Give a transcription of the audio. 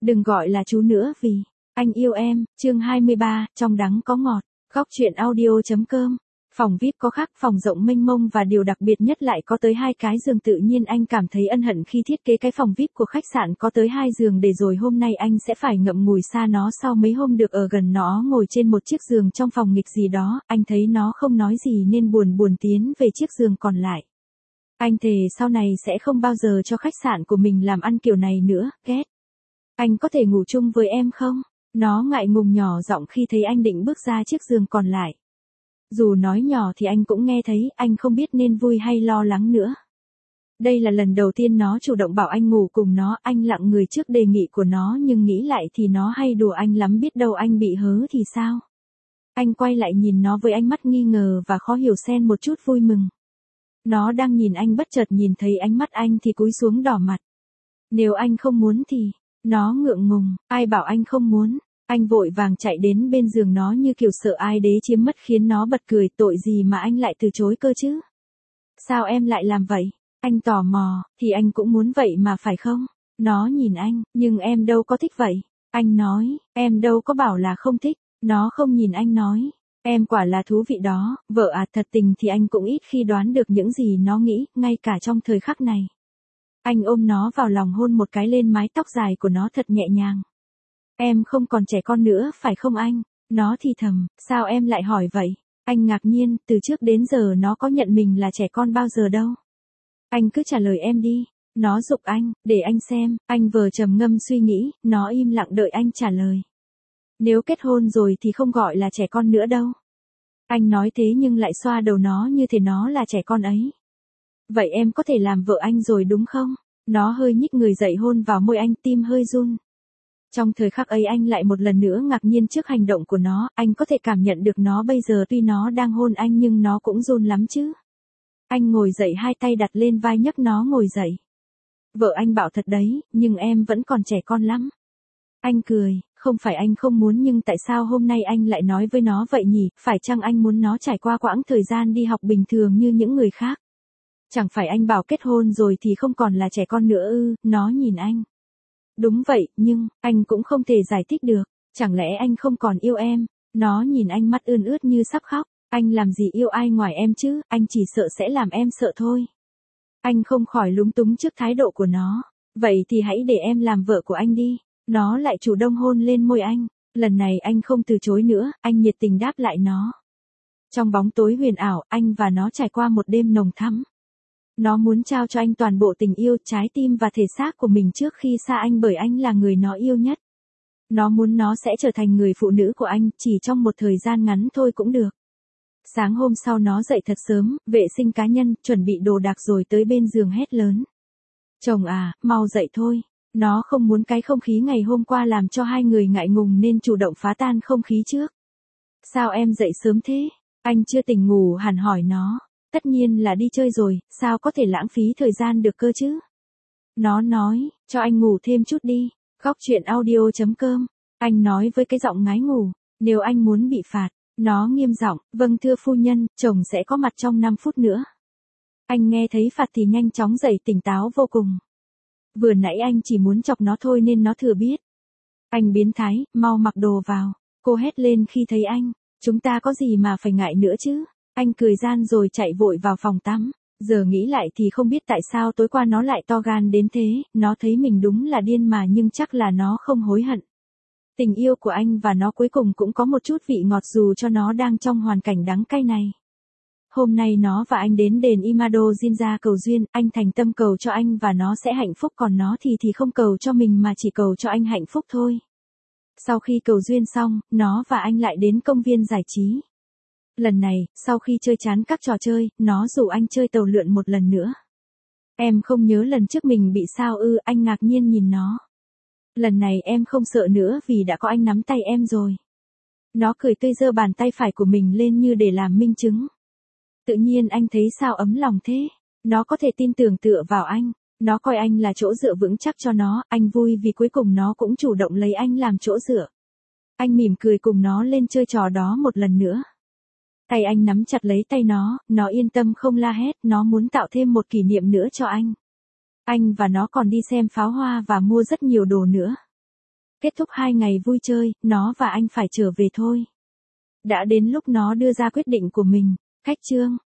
Đừng gọi là chú nữa vì anh yêu em, chương 23, trong đắng có ngọt. Góc truyện audio.com. Phòng VIP có khác, phòng rộng mênh mông và điều đặc biệt nhất lại có tới 2 cái giường, tự nhiên anh cảm thấy ân hận khi thiết kế cái phòng VIP của khách sạn có tới 2 giường để rồi hôm nay anh sẽ phải ngậm ngùi xa nó sau mấy hôm được ở gần nó ngồi trên một chiếc giường trong phòng nghịch gì đó, anh thấy nó không nói gì nên buồn buồn tiến về chiếc giường còn lại. Anh thề sau này sẽ không bao giờ cho khách sạn của mình làm ăn kiểu này nữa, ghét. Anh có thể ngủ chung với em không? Nó ngại ngùng nhỏ giọng khi thấy anh định bước ra chiếc giường còn lại. Dù nói nhỏ thì anh cũng nghe thấy, anh không biết nên vui hay lo lắng nữa. Đây là lần đầu tiên nó chủ động bảo anh ngủ cùng nó, anh lặng người trước đề nghị của nó nhưng nghĩ lại thì nó hay đùa anh lắm, biết đâu anh bị hớ thì sao? Anh quay lại nhìn nó với ánh mắt nghi ngờ và khó hiểu xen một chút vui mừng. Nó đang nhìn anh bất chợt nhìn thấy ánh mắt anh thì cúi xuống đỏ mặt. Nếu anh không muốn thì, nó ngượng ngùng, ai bảo anh không muốn. Anh vội vàng chạy đến bên giường nó như kiểu sợ ai đấy chiếm mất khiến nó bật cười, tội gì mà anh lại từ chối cơ chứ? Sao em lại làm vậy? Anh tò mò, thì anh cũng muốn vậy mà phải không? Nó nhìn anh, nhưng em đâu có thích vậy. Anh nói, em đâu có bảo là không thích. Nó không nhìn anh nói, em quả là thú vị đó, vợ à, thật tình thì anh cũng ít khi đoán được những gì nó nghĩ, ngay cả trong thời khắc này. Anh ôm nó vào lòng hôn một cái lên mái tóc dài của nó thật nhẹ nhàng. Em không còn trẻ con nữa phải không anh? Nó thì thầm, sao em lại hỏi vậy? Anh ngạc nhiên, từ trước đến giờ nó có nhận mình là trẻ con bao giờ đâu. Anh cứ trả lời em đi. Nó giục anh, để anh xem. Anh vừa trầm ngâm suy nghĩ, nó im lặng đợi anh trả lời. Nếu kết hôn rồi thì không gọi là trẻ con nữa đâu. Anh nói thế nhưng lại xoa đầu nó như thể nó là trẻ con ấy. Vậy em có thể làm vợ anh rồi đúng không? Nó hơi nhích người dậy hôn vào môi anh, tim hơi run. Trong thời khắc ấy anh lại một lần nữa ngạc nhiên trước hành động của nó, anh có thể cảm nhận được nó bây giờ tuy nó đang hôn anh nhưng nó cũng run lắm chứ. Anh ngồi dậy, hai tay đặt lên vai nhấc nó ngồi dậy. Vợ anh bảo thật đấy, nhưng em vẫn còn trẻ con lắm. Anh cười, không phải anh không muốn nhưng tại sao hôm nay anh lại nói với nó vậy nhỉ, phải chăng anh muốn nó trải qua quãng thời gian đi học bình thường như những người khác? Chẳng phải anh bảo kết hôn rồi thì không còn là trẻ con nữa ư? Nó nhìn anh. Đúng vậy, nhưng, anh cũng không thể giải thích được, chẳng lẽ anh không còn yêu em? Nó nhìn anh mắt ươn ướt như sắp khóc, anh làm gì yêu ai ngoài em chứ, anh chỉ sợ sẽ làm em sợ thôi. Anh không khỏi lúng túng trước thái độ của nó, vậy thì hãy để em làm vợ của anh đi. Nó lại chủ động hôn lên môi anh, lần này anh không từ chối nữa, anh nhiệt tình đáp lại nó. Trong bóng tối huyền ảo, anh và nó trải qua một đêm nồng thắm. Nó muốn trao cho anh toàn bộ tình yêu, trái tim và thể xác của mình trước khi xa anh bởi anh là người nó yêu nhất. Nó muốn nó sẽ trở thành người phụ nữ của anh, chỉ trong một thời gian ngắn thôi cũng được. Sáng hôm sau nó dậy thật sớm, vệ sinh cá nhân, chuẩn bị đồ đạc rồi tới bên giường hét lớn. Chồng à, mau dậy thôi. Nó không muốn cái không khí ngày hôm qua làm cho hai người ngại ngùng nên chủ động phá tan không khí trước. Sao em dậy sớm thế? Anh chưa tỉnh ngủ hẳn hỏi nó. Tất nhiên là đi chơi rồi, sao có thể lãng phí thời gian được cơ chứ? Nó nói, cho anh ngủ thêm chút đi. Góc truyện audio.com. Anh nói với cái giọng ngái ngủ, nếu anh muốn bị phạt. Nó nghiêm giọng, vâng thưa phu nhân, chồng sẽ có mặt trong 5 phút nữa. Anh nghe thấy phạt thì nhanh chóng dậy tỉnh táo vô cùng. Vừa nãy anh chỉ muốn chọc nó thôi nên nó thừa biết. Anh biến thái, mau mặc đồ vào. Cô hét lên khi thấy anh. Chúng ta có gì mà phải ngại nữa chứ? Anh cười gian rồi chạy vội vào phòng tắm. Giờ nghĩ lại thì không biết tại sao tối qua nó lại to gan đến thế. Nó thấy mình đúng là điên mà nhưng chắc là nó không hối hận. Tình yêu của anh và nó cuối cùng cũng có một chút vị ngọt dù cho nó đang trong hoàn cảnh đắng cay này. Hôm nay nó và anh đến đền Imado Jinja cầu duyên, anh thành tâm cầu cho anh và nó sẽ hạnh phúc, còn nó thì không cầu cho mình mà chỉ cầu cho anh hạnh phúc thôi. Sau khi cầu duyên xong, nó và anh lại đến công viên giải trí. Lần này, sau khi chơi chán các trò chơi, nó rủ anh chơi tàu lượn một lần nữa. Em không nhớ lần trước mình bị sao ư? Anh ngạc nhiên nhìn nó. Lần này em không sợ nữa vì đã có anh nắm tay em rồi. Nó cười tươi giơ bàn tay phải của mình lên như để làm minh chứng. Tự nhiên anh thấy sao ấm lòng thế. Nó có thể tin tưởng tựa vào anh. Nó coi anh là chỗ dựa vững chắc cho nó. Anh vui vì cuối cùng nó cũng chủ động lấy anh làm chỗ dựa. Anh mỉm cười cùng nó lên chơi trò đó một lần nữa. Tay anh nắm chặt lấy tay nó yên tâm không la hét, nó muốn tạo thêm một kỷ niệm nữa cho anh. Anh và nó còn đi xem pháo hoa và mua rất nhiều đồ nữa. Kết thúc 2 ngày vui chơi, nó và anh phải trở về thôi. Đã đến lúc nó đưa ra quyết định của mình. Khách chương.